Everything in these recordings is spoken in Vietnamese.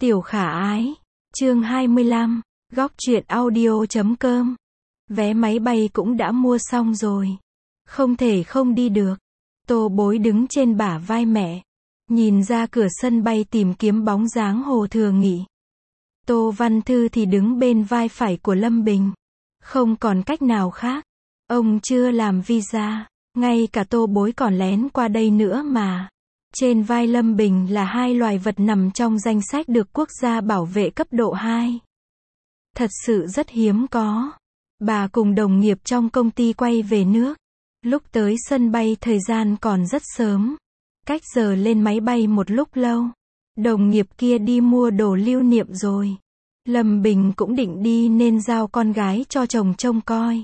Tiểu khả ái, chương 25, góc truyện audio.com. Vé máy bay cũng đã mua xong rồi. Không thể không đi được. Tô Bối đứng trên bả vai mẹ, nhìn ra cửa sân bay tìm kiếm bóng dáng Hồ Thừa Nghị. Tô Văn Thư thì đứng bên vai phải của Lâm Bình. Không còn cách nào khác. Ông chưa làm visa, ngay cả Tô Bối còn lén qua đây nữa mà. Trên vai Lâm Bình là hai loài vật nằm trong danh sách được quốc gia bảo vệ cấp độ 2. Thật sự rất hiếm có. Bà cùng đồng nghiệp trong công ty quay về nước. Lúc tới sân bay thời gian còn rất sớm. Cách giờ lên máy bay một lúc lâu. Đồng nghiệp kia đi mua đồ lưu niệm rồi. Lâm Bình cũng định đi nên giao con gái cho chồng trông coi.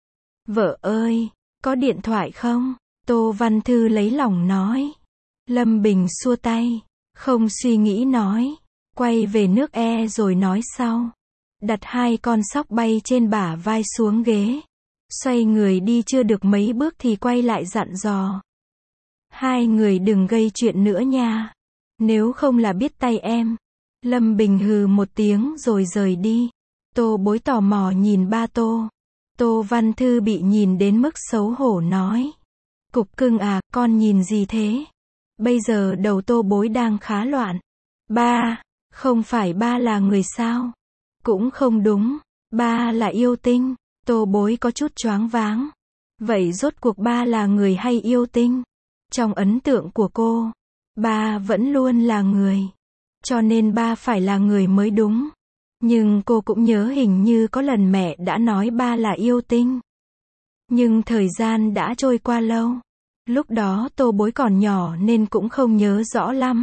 Vợ ơi, có điện thoại không? Tô Văn Thư lấy lòng nói. Lâm Bình xua tay, không suy nghĩ nói. Quay về nước rồi nói sau. Đặt hai con sóc bay trên bả vai xuống ghế. Xoay người đi chưa được mấy bước thì quay lại dặn dò. Hai người đừng gây chuyện nữa nha. Nếu không là biết tay em. Lâm Bình hừ một tiếng rồi rời đi. Tô Bối tò mò nhìn ba Tô. Tô Văn Thư bị nhìn đến mức xấu hổ nói. Cục cưng à, con nhìn gì thế? Bây giờ đầu Tô Bối đang khá loạn. Ba, không phải ba là người sao? Cũng không đúng, ba là yêu tinh. Tô Bối có chút choáng váng. Vậy rốt cuộc ba là người hay yêu tinh? Trong ấn tượng của cô, ba vẫn luôn là người. Cho nên ba phải là người mới đúng. Nhưng cô cũng nhớ hình như có lần mẹ đã nói ba là yêu tinh. Nhưng thời gian đã trôi qua lâu. Lúc đó Tô Bối còn nhỏ nên cũng không nhớ rõ lắm.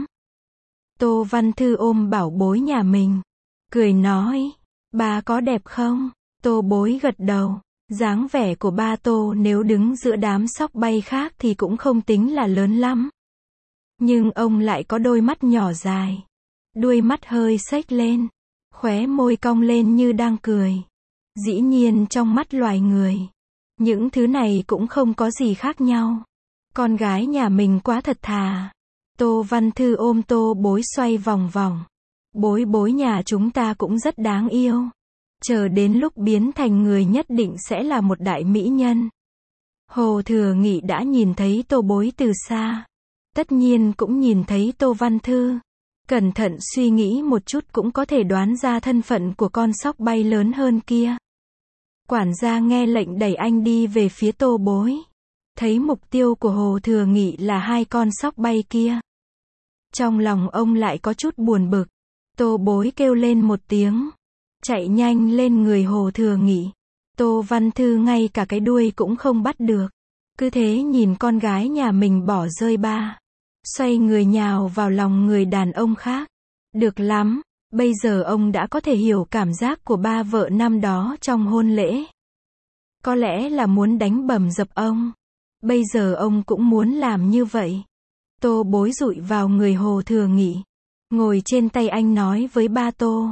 Tô Văn Thư ôm bảo bối nhà mình. Cười nói, ba có đẹp không? Tô Bối gật đầu. Dáng vẻ của ba Tô nếu đứng giữa đám sóc bay khác thì cũng không tính là lớn lắm. Nhưng ông lại có đôi mắt nhỏ dài. Đuôi mắt hơi xếch lên. Khóe môi cong lên như đang cười. Dĩ nhiên trong mắt loài người, những thứ này cũng không có gì khác nhau. Con gái nhà mình quá thật thà. Tô Văn Thư ôm Tô Bối xoay vòng vòng. Bối bối nhà chúng ta cũng rất đáng yêu. Chờ đến lúc biến thành người nhất định sẽ là một đại mỹ nhân. Hồ Thừa Nghị đã nhìn thấy Tô Bối từ xa. Tất nhiên cũng nhìn thấy Tô Văn Thư. Cẩn thận suy nghĩ một chút cũng có thể đoán ra thân phận của con sóc bay lớn hơn kia. Quản gia nghe lệnh đẩy anh đi về phía Tô Bối. Thấy mục tiêu của Hồ Thừa Nghị là hai con sóc bay kia. Trong lòng ông lại có chút buồn bực. Tô Bối kêu lên một tiếng. Chạy nhanh lên người Hồ Thừa Nghị. Tô Văn Thư ngay cả cái đuôi cũng không bắt được. Cứ thế nhìn con gái nhà mình bỏ rơi ba. Xoay người nhào vào lòng người đàn ông khác. Được lắm, bây giờ ông đã có thể hiểu cảm giác của ba vợ năm đó trong hôn lễ. Có lẽ là muốn đánh bầm dập ông. Bây giờ ông cũng muốn làm như vậy. Tô Bối dụi vào người Hồ Thừa Nghị. Ngồi trên tay anh nói với ba Tô.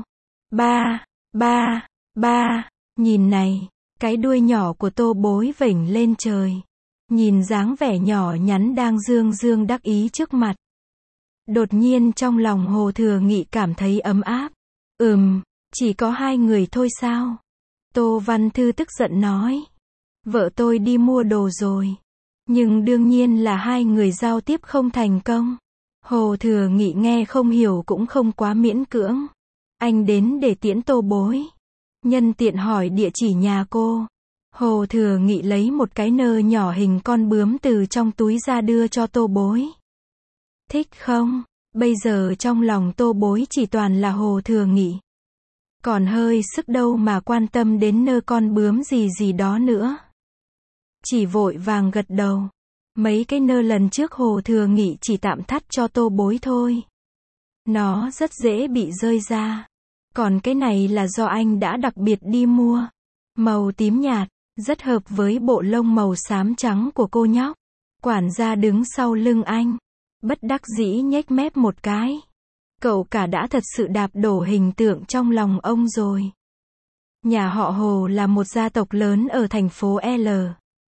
Ba, nhìn này. Cái đuôi nhỏ của Tô Bối vểnh lên trời. Nhìn dáng vẻ nhỏ nhắn đang dương dương đắc ý trước mặt. Đột nhiên trong lòng Hồ Thừa Nghị cảm thấy ấm áp. Chỉ có hai người thôi sao? Tô Văn Thư tức giận nói. Vợ tôi đi mua đồ rồi. Nhưng đương nhiên là hai người giao tiếp không thành công. Hồ Thừa Nghị nghe không hiểu cũng không quá miễn cưỡng. Anh đến để tiễn Tô Bối. Nhân tiện hỏi địa chỉ nhà cô. Hồ Thừa Nghị lấy một cái nơ nhỏ hình con bướm từ trong túi ra đưa cho Tô Bối. Thích không? Bây giờ trong lòng Tô Bối chỉ toàn là Hồ Thừa Nghị. Còn hơi sức đâu mà quan tâm đến nơ con bướm gì đó nữa. Chỉ vội vàng gật đầu. Mấy cái nơ lần trước Hồ Thừa Nghị chỉ tạm thắt cho Tô Bối thôi. Nó rất dễ bị rơi ra. Còn cái này là do anh đã đặc biệt đi mua. Màu tím nhạt, rất hợp với bộ lông màu xám trắng của cô nhóc. Quản gia đứng sau lưng anh. Bất đắc dĩ nhếch mép một cái. Cậu cả đã thật sự đạp đổ hình tượng trong lòng ông rồi. Nhà họ Hồ là một gia tộc lớn ở thành phố L.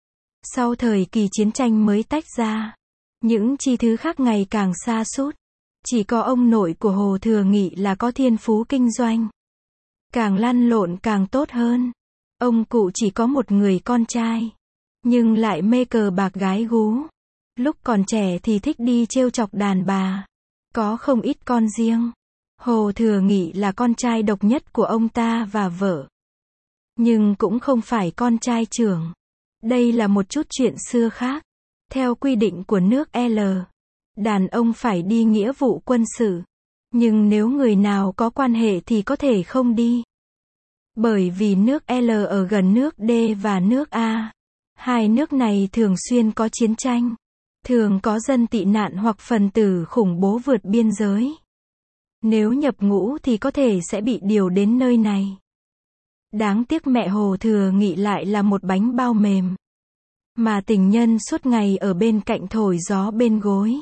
Sau thời kỳ chiến tranh mới tách ra. Những chi thứ khác ngày càng sa sút. Chỉ có ông nội của Hồ Thừa Nghị là có thiên phú kinh doanh. Càng lăn lộn càng tốt hơn. Ông cụ chỉ có một người con trai. Nhưng lại mê cờ bạc gái gú. Lúc còn trẻ thì thích đi trêu chọc đàn bà. Có không ít con riêng. Hồ Thừa Nghị là con trai độc nhất của ông ta và vợ. Nhưng cũng không phải con trai trưởng. Đây là một chút chuyện xưa khác. Theo quy định của nước L, đàn ông phải đi nghĩa vụ quân sự. Nhưng nếu người nào có quan hệ thì có thể không đi. Bởi vì nước L ở gần nước D và nước A. Hai nước này thường xuyên có chiến tranh. Thường có dân tị nạn hoặc phần tử khủng bố vượt biên giới. Nếu nhập ngũ thì có thể sẽ bị điều đến nơi này. Đáng tiếc mẹ Hồ Thừa Nghị lại là một bánh bao mềm. Mà tình nhân suốt ngày ở bên cạnh thổi gió bên gối.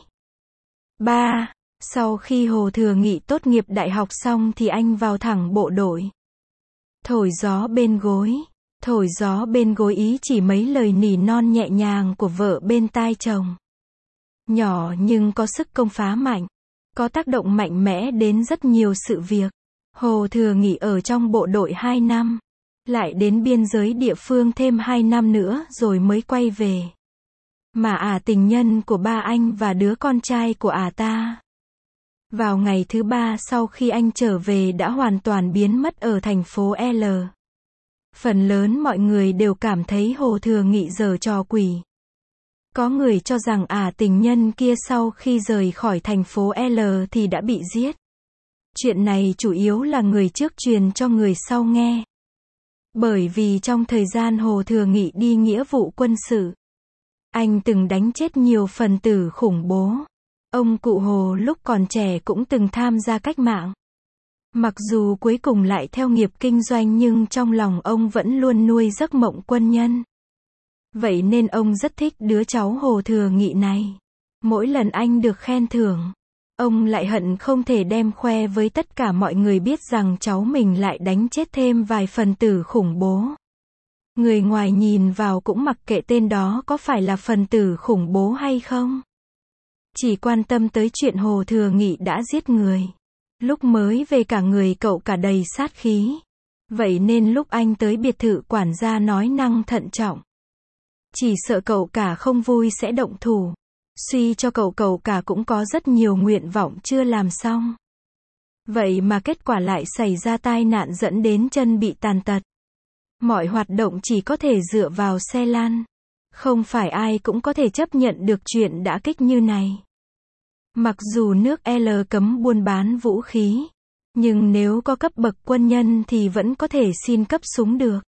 3. Sau khi Hồ Thừa Nghị tốt nghiệp đại học xong thì anh vào thẳng bộ đội. Thổi gió bên gối. Thổi gió bên gối ý chỉ mấy lời nỉ non nhẹ nhàng của vợ bên tai chồng. Nhỏ nhưng có sức công phá mạnh. Có tác động mạnh mẽ đến rất nhiều sự việc. Hồ Thừa Nghị ở trong bộ đội 2 năm. Lại đến biên giới địa phương thêm 2 năm nữa rồi mới quay về. Mà tình nhân của ba anh và đứa con trai của ta. Vào ngày thứ 3 sau khi anh trở về đã hoàn toàn biến mất ở thành phố L. Phần lớn mọi người đều cảm thấy Hồ Thừa Nghị giở trò quỷ. Có người cho rằng tình nhân kia sau khi rời khỏi thành phố L thì đã bị giết. Chuyện này chủ yếu là người trước truyền cho người sau nghe. Bởi vì trong thời gian Hồ Thừa Nghị đi nghĩa vụ quân sự, anh từng đánh chết nhiều phần tử khủng bố. Ông cụ Hồ lúc còn trẻ cũng từng tham gia cách mạng. Mặc dù cuối cùng lại theo nghiệp kinh doanh nhưng trong lòng ông vẫn luôn nuôi giấc mộng quân nhân. Vậy nên ông rất thích đứa cháu Hồ Thừa Nghị này. Mỗi lần anh được khen thưởng, ông lại hận không thể đem khoe với tất cả mọi người biết rằng cháu mình lại đánh chết thêm vài phần tử khủng bố. Người ngoài nhìn vào cũng mặc kệ tên đó có phải là phần tử khủng bố hay không. Chỉ quan tâm tới chuyện Hồ Thừa Nghị đã giết người. Lúc mới về cả người cậu cả đầy sát khí. Vậy nên lúc anh tới biệt thự quản gia nói năng thận trọng. Chỉ sợ cậu cả không vui sẽ động thủ. Suy cho cậu cả cũng có rất nhiều nguyện vọng chưa làm xong. Vậy mà kết quả lại xảy ra tai nạn dẫn đến chân bị tàn tật. Mọi hoạt động chỉ có thể dựa vào xe lăn. Không phải ai cũng có thể chấp nhận được chuyện đả kích như này. Mặc dù nước L cấm buôn bán vũ khí, nhưng nếu có cấp bậc quân nhân thì vẫn có thể xin cấp súng được.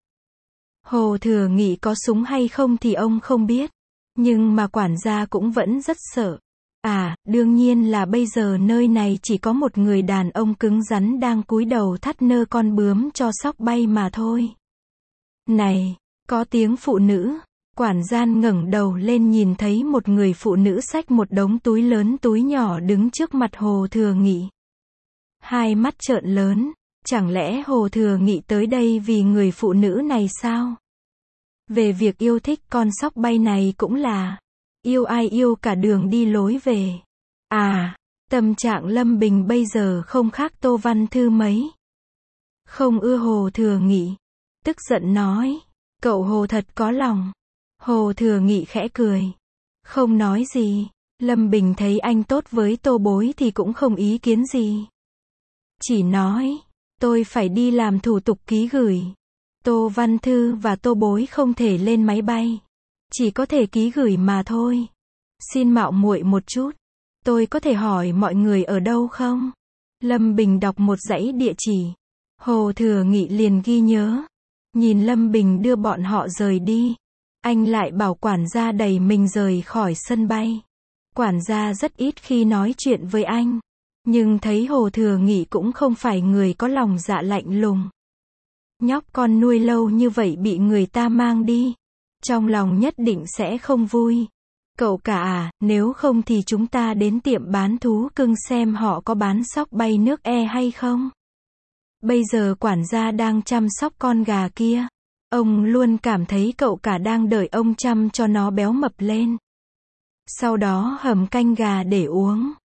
Hồ Thừa Nghị có súng hay không thì ông không biết, nhưng mà quản gia cũng vẫn rất sợ. Đương nhiên là bây giờ nơi này chỉ có một người đàn ông cứng rắn đang cúi đầu thắt nơ con bướm cho sóc bay mà thôi. Này, có tiếng phụ nữ. Quản gia ngẩng đầu lên nhìn thấy một người phụ nữ xách một đống túi lớn túi nhỏ đứng trước mặt Hồ Thừa Nghị. Hai mắt trợn lớn, chẳng lẽ Hồ Thừa Nghị tới đây vì người phụ nữ này sao? Về việc yêu thích con sóc bay này cũng là yêu ai yêu cả đường đi lối về. Tâm trạng Lâm Bình bây giờ không khác Tô Văn Thư mấy. Không ưa Hồ Thừa Nghị. Tức giận nói, cậu Hồ thật có lòng. Hồ Thừa Nghị khẽ cười. Không nói gì. Lâm Bình thấy anh tốt với Tô Bối thì cũng không ý kiến gì. Chỉ nói, tôi phải đi làm thủ tục ký gửi. Tô Văn Thư và Tô Bối không thể lên máy bay. Chỉ có thể ký gửi mà thôi. Xin mạo muội một chút. Tôi có thể hỏi mọi người ở đâu không? Lâm Bình đọc một dãy địa chỉ. Hồ Thừa Nghị liền ghi nhớ. Nhìn Lâm Bình đưa bọn họ rời đi. Anh lại bảo quản gia đẩy mình rời khỏi sân bay. Quản gia rất ít khi nói chuyện với anh. Nhưng thấy Hồ Thừa Nghị cũng không phải người có lòng dạ lạnh lùng. Nhóc con nuôi lâu như vậy bị người ta mang đi. Trong lòng nhất định sẽ không vui. Cậu cả nếu không thì chúng ta đến tiệm bán thú cưng xem họ có bán sóc bay nước hay không. Bây giờ quản gia đang chăm sóc con gà kia. Ông luôn cảm thấy cậu cả đang đợi ông chăm cho nó béo mập lên. Sau đó hầm canh gà để uống.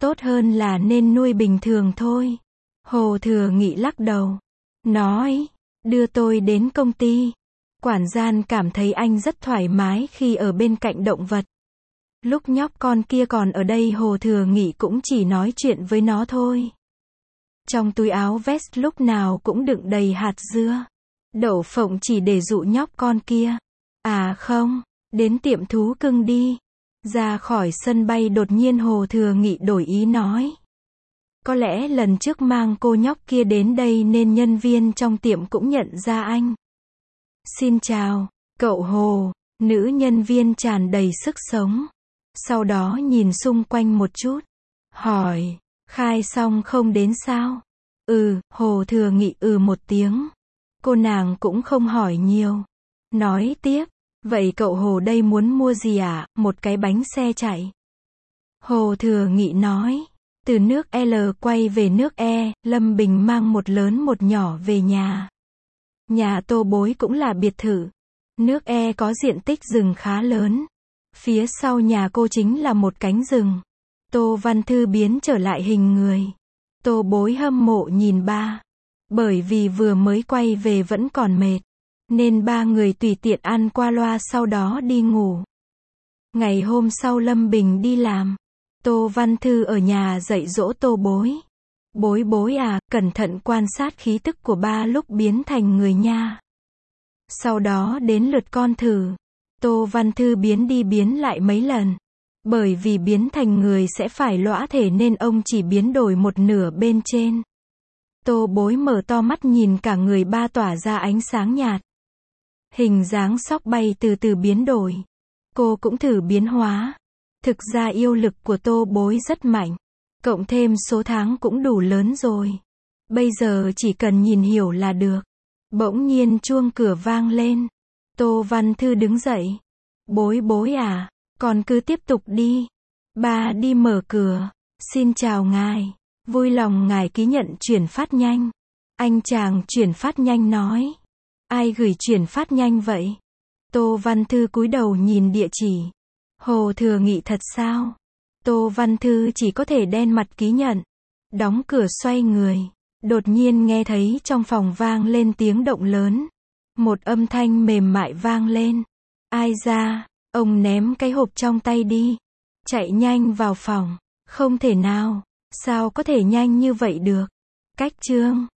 Tốt hơn là nên nuôi bình thường thôi. Hồ Thừa Nghị lắc đầu. Nói, đưa tôi đến công ty. Quản gian cảm thấy anh rất thoải mái khi ở bên cạnh động vật. Lúc nhóc con kia còn ở đây Hồ Thừa Nghị cũng chỉ nói chuyện với nó thôi. Trong túi áo vest lúc nào cũng đựng đầy hạt dưa. Đậu phộng chỉ để dụ nhóc con kia. À không, đến tiệm thú cưng đi. Ra khỏi sân bay đột nhiên Hồ Thừa Nghị đổi ý nói. Có lẽ lần trước mang cô nhóc kia đến đây nên nhân viên trong tiệm cũng nhận ra anh. Xin chào, cậu Hồ, nữ nhân viên tràn đầy sức sống. Sau đó nhìn xung quanh một chút. Hỏi, khai xong không đến sao? Hồ Thừa Nghị một tiếng. Cô nàng cũng không hỏi nhiều. Nói tiếp, vậy cậu Hồ đây muốn mua gì ạ? Một cái bánh xe chạy. Hồ Thừa Nghị nói, từ nước L quay về nước E, Lâm Bình mang một lớn một nhỏ về nhà. Nhà Tô Bối cũng là biệt thự. Nước E có diện tích rừng khá lớn. Phía sau nhà cô chính là một cánh rừng. Tô Văn Thư biến trở lại hình người. Tô Bối hâm mộ nhìn ba. Bởi vì vừa mới quay về vẫn còn mệt. Nên ba người tùy tiện ăn qua loa sau đó đi ngủ. Ngày hôm sau Lâm Bình đi làm. Tô Văn Thư ở nhà dạy dỗ Tô Bối. Bối bối à, cẩn thận quan sát khí tức của ba lúc biến thành người nha. Sau đó đến lượt con thử. Tô Văn Thư biến đi biến lại mấy lần. Bởi vì biến thành người sẽ phải lõa thể nên ông chỉ biến đổi một nửa bên trên. Tô Bối mở to mắt nhìn cả người ba tỏa ra ánh sáng nhạt. Hình dáng sóc bay từ từ biến đổi. Cô cũng thử biến hóa. Thực ra yêu lực của Tô Bối rất mạnh. Cộng thêm số tháng cũng đủ lớn rồi. Bây giờ chỉ cần nhìn hiểu là được. Bỗng nhiên chuông cửa vang lên. Tô Văn Thư đứng dậy. Bối bối à, con cứ tiếp tục đi. Ba đi mở cửa. Xin chào ngài. Vui lòng ngài ký nhận chuyển phát nhanh. Anh chàng chuyển phát nhanh nói. Ai gửi chuyển phát nhanh vậy? Tô Văn Thư cúi đầu nhìn địa chỉ. Hồ Thừa Nghị thật sao? Tô Văn Thư chỉ có thể đen mặt ký nhận. Đóng cửa xoay người. Đột nhiên nghe thấy trong phòng vang lên tiếng động lớn. Một âm thanh mềm mại vang lên. Ai ra? Ông ném cái hộp trong tay đi. Chạy nhanh vào phòng. Không thể nào. Sao có thể nhanh như vậy được? Cách chương